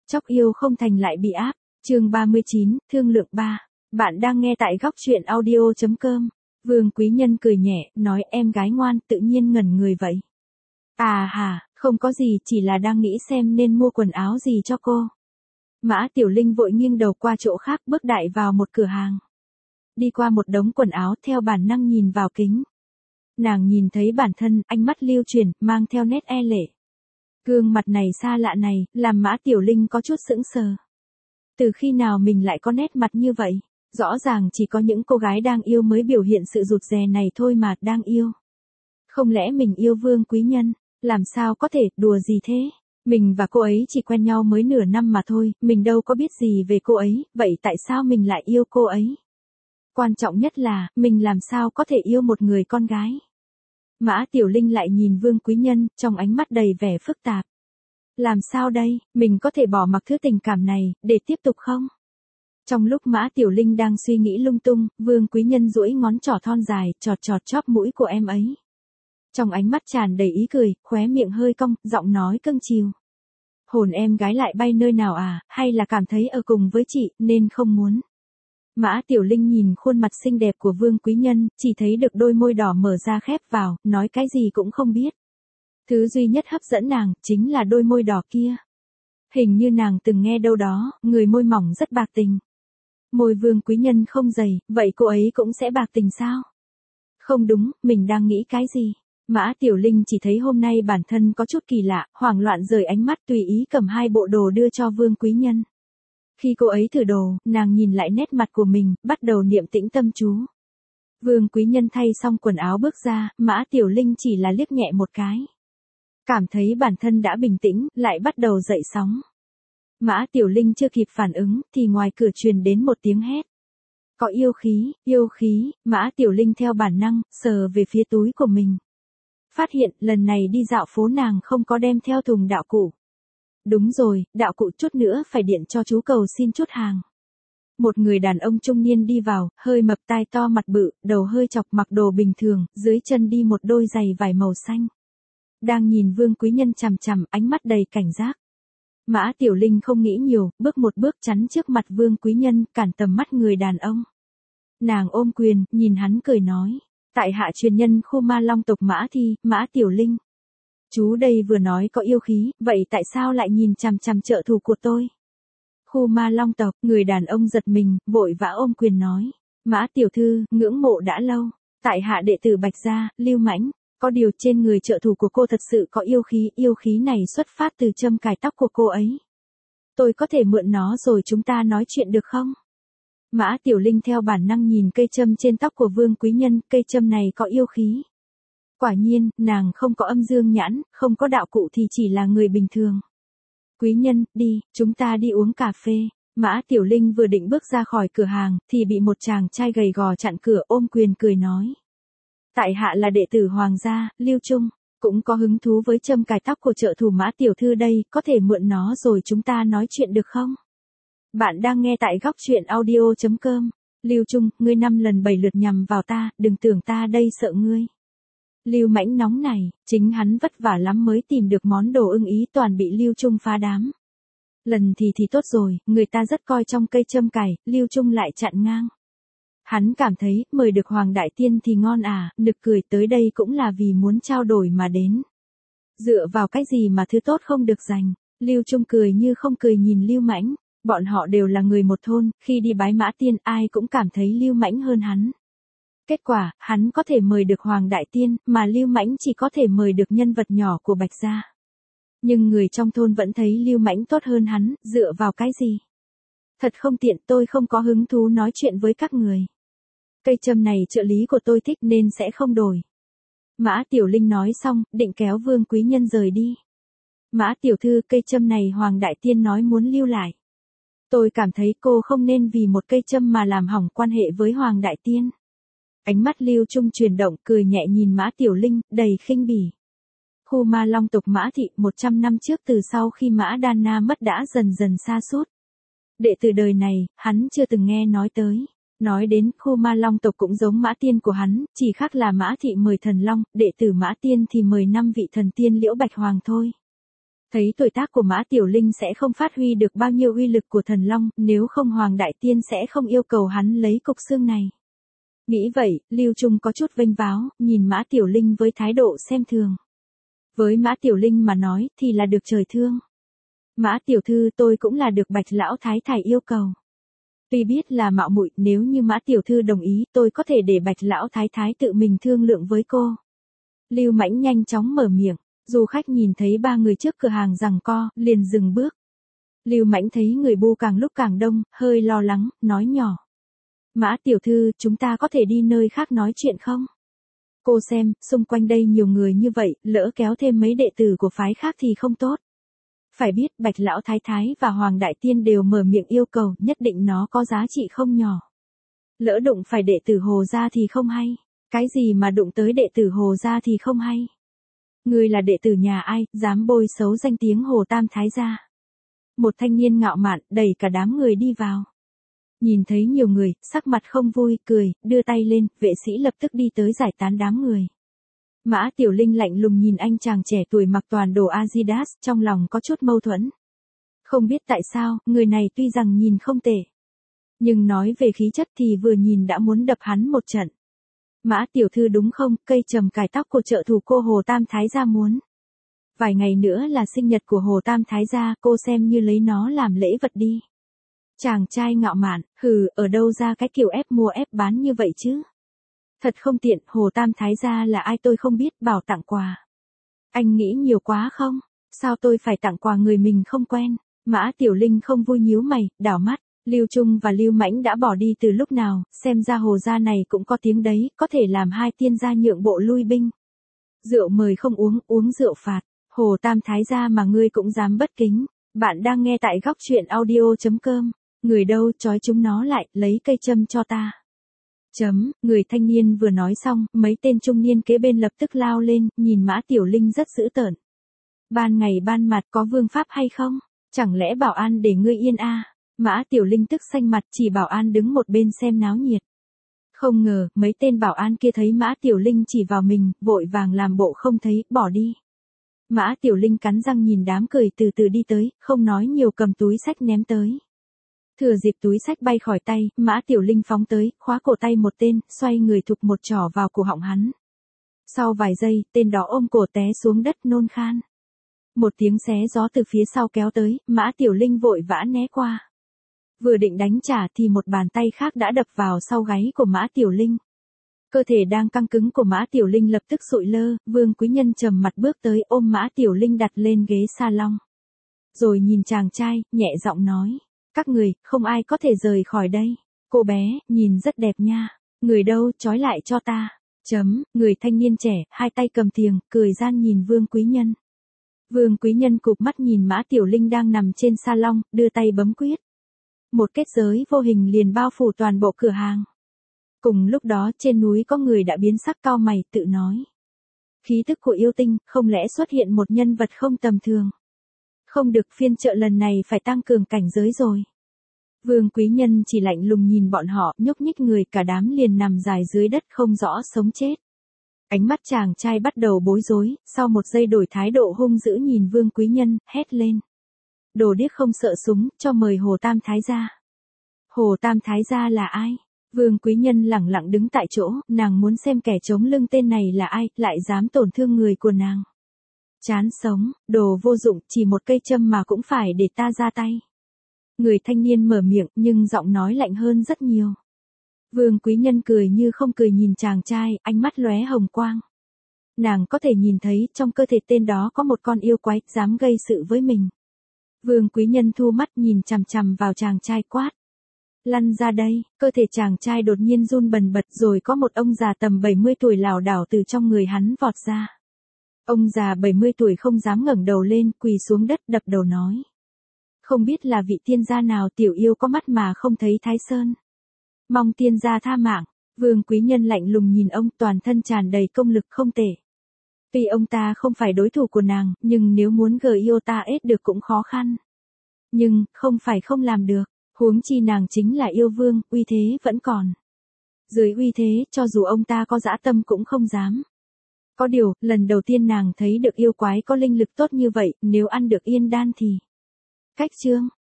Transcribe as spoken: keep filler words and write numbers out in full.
Chóc yêu không thành lại bị áp. Chương ba mươi chín, thương lượng ba. Bạn đang nghe tại góc truyện audio chấm com. Vương Quý Nhân cười nhẹ, nói em gái ngoan, tự nhiên ngẩn người vậy. À hả, không có gì, chỉ là đang nghĩ xem nên mua quần áo gì cho cô. Mã Tiểu Linh vội nghiêng đầu qua chỗ khác, bước đại vào một cửa hàng. Đi qua một đống quần áo, theo bản năng nhìn vào kính. Nàng nhìn thấy bản thân, ánh mắt lưu chuyển, mang theo nét e lệ. Gương mặt này xa lạ này, làm Mã Tiểu Linh có chút sững sờ. Từ khi nào mình lại có nét mặt như vậy? Rõ ràng chỉ có những cô gái đang yêu mới biểu hiện sự rụt rè này thôi mà, đang yêu. Không lẽ mình yêu Vương Quý Nhân? Làm sao có thể, đùa gì thế? Mình và cô ấy chỉ quen nhau mới nửa năm mà thôi, mình đâu có biết gì về cô ấy, vậy tại sao mình lại yêu cô ấy? Quan trọng nhất là, mình làm sao có thể yêu một người con gái? Mã Tiểu Linh lại nhìn Vương Quý Nhân, trong ánh mắt đầy vẻ phức tạp. Làm sao đây, mình có thể bỏ mặc thứ tình cảm này, để tiếp tục không? Trong lúc Mã Tiểu Linh đang suy nghĩ lung tung, Vương Quý Nhân duỗi ngón trỏ thon dài, chọt chọt chóp mũi của em ấy. Trong ánh mắt tràn đầy ý cười, khóe miệng hơi cong, giọng nói cưng chiều. Hồn em gái lại bay nơi nào à, hay là cảm thấy ở cùng với chị, nên không muốn. Mã Tiểu Linh nhìn khuôn mặt xinh đẹp của Vương Quý Nhân, chỉ thấy được đôi môi đỏ mở ra khép vào, nói cái gì cũng không biết. Thứ duy nhất hấp dẫn nàng, chính là đôi môi đỏ kia. Hình như nàng từng nghe đâu đó, người môi mỏng rất bạc tình. Môi Vương Quý Nhân không dày, vậy cô ấy cũng sẽ bạc tình sao? Không đúng, mình đang nghĩ cái gì? Mã Tiểu Linh chỉ thấy hôm nay bản thân có chút kỳ lạ, hoảng loạn rời ánh mắt tùy ý cầm hai bộ đồ đưa cho Vương Quý Nhân. Khi cô ấy thử đồ, nàng nhìn lại nét mặt của mình, bắt đầu niệm tĩnh tâm chú. Vương Quý Nhân thay xong quần áo bước ra, Mã Tiểu Linh chỉ là liếc nhẹ một cái. Cảm thấy bản thân đã bình tĩnh, lại bắt đầu dậy sóng. Mã Tiểu Linh chưa kịp phản ứng, thì ngoài cửa truyền đến một tiếng hét. Có yêu khí, yêu khí, Mã Tiểu Linh theo bản năng, sờ về phía túi của mình. Phát hiện, lần này đi dạo phố nàng không có đem theo thùng đạo cụ. Đúng rồi, đạo cụ chút nữa phải điện cho chú cầu xin chút hàng. Một người đàn ông trung niên đi vào, hơi mập tai to mặt bự, đầu hơi chọc mặc đồ bình thường, dưới chân đi một đôi giày vải màu xanh. Đang nhìn Vương Quý Nhân chằm chằm, ánh mắt đầy cảnh giác. Mã Tiểu Linh không nghĩ nhiều, bước một bước chắn trước mặt Vương Quý Nhân, cản tầm mắt người đàn ông. Nàng ôm quyền, nhìn hắn cười nói. Tại hạ truyền nhân khu ma long tộc Mã Thi, Mã Tiểu Linh. Chú đây vừa nói có yêu khí, vậy tại sao lại nhìn chằm chằm trợ thủ của tôi? Khu ma long tộc, người đàn ông giật mình, vội vã ôm quyền nói. Mã Tiểu Thư, ngưỡng mộ đã lâu. Tại hạ đệ tử Bạch Gia, Lưu Mãnh. Có điều trên người trợ thủ của cô thật sự có yêu khí, yêu khí này xuất phát từ châm cài tóc của cô ấy. Tôi có thể mượn nó rồi chúng ta nói chuyện được không? Mã Tiểu Linh theo bản năng nhìn cây châm trên tóc của Vương Quý Nhân, cây châm này có yêu khí. Quả nhiên, nàng không có âm dương nhãn, không có đạo cụ thì chỉ là người bình thường. Quý Nhân, đi, chúng ta đi uống cà phê. Mã Tiểu Linh vừa định bước ra khỏi cửa hàng, thì bị một chàng trai gầy gò chặn cửa ôm quyền cười nói. Tại hạ là đệ tử Hoàng gia, Lưu Trung, cũng có hứng thú với châm cài tóc của trợ thủ Mã Tiểu Thư đây, có thể mượn nó rồi chúng ta nói chuyện được không? Bạn đang nghe tại góc truyện audio chấm com. Lưu Trung, ngươi năm lần bảy lượt nhằm vào ta, đừng tưởng ta đây sợ ngươi. Lưu Mãnh nóng này, chính hắn vất vả lắm mới tìm được món đồ ưng ý, toàn bị Lưu Trung phá đám. Lần thì thì tốt rồi, người ta rất coi trong cây châm cài, Lưu Trung lại chặn ngang. Hắn cảm thấy, mời được Hoàng Đại Tiên thì ngon à, nực cười, tới đây cũng là vì muốn trao đổi mà đến. Dựa vào cái gì mà thứ tốt không được dành? Lưu Trung cười như không cười nhìn Lưu Mãnh. Bọn họ đều là người một thôn, khi đi bái Mã Tiên ai cũng cảm thấy Lưu Mãnh hơn hắn. Kết quả, hắn có thể mời được Hoàng Đại Tiên, mà Lưu Mãnh chỉ có thể mời được nhân vật nhỏ của Bạch Gia. Nhưng người trong thôn vẫn thấy Lưu Mãnh tốt hơn hắn, dựa vào cái gì? Thật không tiện, tôi không có hứng thú nói chuyện với các người. Cây châm này trợ lý của tôi thích nên sẽ không đổi. Mã Tiểu Linh nói xong, định kéo Vương Quý Nhân rời đi. Mã Tiểu Thư, cây châm này Hoàng Đại Tiên nói muốn lưu lại. Tôi cảm thấy cô không nên vì một cây châm mà làm hỏng quan hệ với Hoàng Đại Tiên. Ánh mắt Lưu Trung chuyển động, cười nhẹ nhìn Mã Tiểu Linh, đầy khinh bỉ. Khu ma long tộc Mã Thị, một trăm năm trước từ sau khi Mã Đan Na mất đã dần dần sa sút. Đệ từ đời này, hắn chưa từng nghe nói tới. Nói đến, khu ma long tộc cũng giống Mã Tiên của hắn, chỉ khác là Mã Thị mời thần long, đệ tử Mã Tiên thì mời năm vị thần tiên Liễu Bạch Hoàng thôi. Thấy tuổi tác của Mã Tiểu Linh sẽ không phát huy được bao nhiêu uy lực của thần long, nếu không Hoàng Đại Tiên sẽ không yêu cầu hắn lấy cục xương này. Nghĩ vậy, Lưu Trung có chút vênh váo, nhìn Mã Tiểu Linh với thái độ xem thường. Với Mã Tiểu Linh mà nói thì là được trời thương. Mã Tiểu Thư, tôi cũng là được Bạch Lão Thái Thái yêu cầu. Tuy biết là mạo muội, nếu như Mã Tiểu Thư đồng ý tôi có thể để Bạch Lão Thái Thái tự mình thương lượng với cô. Lưu Mãnh nhanh chóng mở miệng, du khách nhìn thấy ba người trước cửa hàng giằng co, liền dừng bước. Lưu Mãnh thấy người bu càng lúc càng đông, hơi lo lắng, nói nhỏ. Mã Tiểu Thư, chúng ta có thể đi nơi khác nói chuyện không? Cô xem, xung quanh đây nhiều người như vậy, lỡ kéo thêm mấy đệ tử của phái khác thì không tốt. Phải biết Bạch Lão Thái Thái và Hoàng Đại Tiên đều mở miệng yêu cầu, nhất định nó có giá trị không nhỏ. Lỡ đụng phải đệ tử Hồ gia thì không hay. Cái gì mà đụng tới đệ tử Hồ gia thì không hay. Ngươi là đệ tử nhà ai, dám bôi xấu danh tiếng Hồ Tam Thái gia. Một thanh niên ngạo mạn, đẩy cả đám người đi vào. Nhìn thấy nhiều người, sắc mặt không vui, cười, đưa tay lên, vệ sĩ lập tức đi tới giải tán đám người. Mã Tiểu Linh lạnh lùng nhìn anh chàng trẻ tuổi mặc toàn đồ Adidas, trong lòng có chút mâu thuẫn. Không biết tại sao, người này tuy rằng nhìn không tệ. Nhưng nói về khí chất thì vừa nhìn đã muốn đập hắn một trận. Mã Tiểu Thư đúng không, cây trầm cài tóc của trợ thủ cô Hồ Tam Thái gia muốn. Vài ngày nữa là sinh nhật của Hồ Tam Thái gia, cô xem như lấy nó làm lễ vật đi. Chàng trai ngạo mạn, hừ, ở đâu ra cái kiểu ép mua ép bán như vậy chứ? Thật không tiện, Hồ Tam Thái gia là ai tôi không biết, bảo tặng quà. Anh nghĩ nhiều quá không? Sao tôi phải tặng quà người mình không quen? Mã Tiểu Linh không vui nhíu mày, đảo mắt. Lưu Trung và Lưu Mãnh đã bỏ đi từ lúc nào, xem ra Hồ gia này cũng có tiếng đấy, có thể làm hai tiên gia nhượng bộ lui binh. Rượu mời không uống, uống rượu phạt. Hồ Tam Thái gia mà ngươi cũng dám bất kính. Bạn đang nghe tại góc truyện audio chấm com. Người đâu, trói chúng nó lại, lấy cây châm cho ta. Chấm, người thanh niên vừa nói xong, mấy tên trung niên kế bên lập tức lao lên, nhìn Mã Tiểu Linh rất dữ tợn. Ban ngày ban mặt có vương pháp hay không? Chẳng lẽ bảo an để ngươi yên à? Mã Tiểu Linh tức xanh mặt, chỉ bảo an đứng một bên xem náo nhiệt. Không ngờ, mấy tên bảo an kia thấy Mã Tiểu Linh chỉ vào mình, vội vàng làm bộ không thấy, bỏ đi. Mã Tiểu Linh cắn răng nhìn đám cười từ từ đi tới, không nói nhiều cầm túi sách ném tới. Thừa dịp túi sách bay khỏi tay, Mã Tiểu Linh phóng tới, khóa cổ tay một tên, xoay người thụp một trỏ vào cổ họng hắn. Sau vài giây, tên đó ôm cổ té xuống đất nôn khan. Một tiếng xé gió từ phía sau kéo tới, Mã Tiểu Linh vội vã né qua. Vừa định đánh trả thì một bàn tay khác đã đập vào sau gáy của Mã Tiểu Linh. Cơ thể đang căng cứng của Mã Tiểu Linh lập tức sụi lơ, Vương Quý Nhân trầm mặt bước tới ôm Mã Tiểu Linh đặt lên ghế salon. Rồi nhìn chàng trai, nhẹ giọng nói. Các người, không ai có thể rời khỏi đây. Cô bé, nhìn rất đẹp nha. Người đâu, trói lại cho ta. Chấm, người thanh niên trẻ, hai tay cầm thiềng, cười gian nhìn Vương Quý Nhân. Vương Quý Nhân cụp mắt nhìn Mã Tiểu Linh đang nằm trên salon, đưa tay bấm quyết. Một kết giới vô hình liền bao phủ toàn bộ cửa hàng. Cùng lúc đó trên núi có người đã biến sắc cau mày tự nói. Khí tức của yêu tinh, không lẽ xuất hiện một nhân vật không tầm thường. Không được, phiên chợ lần này phải tăng cường cảnh giới rồi. Vương Quý Nhân chỉ lạnh lùng nhìn bọn họ, nhúc nhích người cả đám liền nằm dài dưới đất không rõ sống chết. Ánh mắt chàng trai bắt đầu bối rối, sau một giây đổi thái độ hung dữ nhìn Vương Quý Nhân, hét lên. Đồ điếc không sợ súng, cho mời Hồ Tam Thái gia. Hồ Tam Thái gia là ai? Vương Quý Nhân lẳng lặng đứng tại chỗ, nàng muốn xem kẻ chống lưng tên này là ai, lại dám tổn thương người của nàng. Chán sống, đồ vô dụng, chỉ một cây châm mà cũng phải để ta ra tay. Người thanh niên mở miệng, nhưng giọng nói lạnh hơn rất nhiều. Vương Quý Nhân cười như không cười nhìn chàng trai, ánh mắt lóe hồng quang. Nàng có thể nhìn thấy trong cơ thể tên đó có một con yêu quái, dám gây sự với mình. Vương Quý Nhân thu mắt nhìn chằm chằm vào chàng trai quát. Lăn ra đây, cơ thể chàng trai đột nhiên run bần bật rồi có một ông già tầm bảy mươi tuổi lảo đảo từ trong người hắn vọt ra. Ông già bảy mươi tuổi không dám ngẩng đầu lên, quỳ xuống đất đập đầu nói. Không biết là vị tiên gia nào, tiểu yêu có mắt mà không thấy Thái Sơn. Mong tiên gia tha mạng. Vương Quý Nhân lạnh lùng nhìn ông, toàn thân tràn đầy công lực không tệ. Tuy ông ta không phải đối thủ của nàng, nhưng nếu muốn gờ yêu ta ết được cũng khó khăn. Nhưng, không phải không làm được, huống chi nàng chính là yêu vương, uy thế vẫn còn. Dưới uy thế, cho dù ông ta có dã tâm cũng không dám. Có điều, lần đầu tiên nàng thấy được yêu quái có linh lực tốt như vậy, nếu ăn được yên đan thì... Cách trương,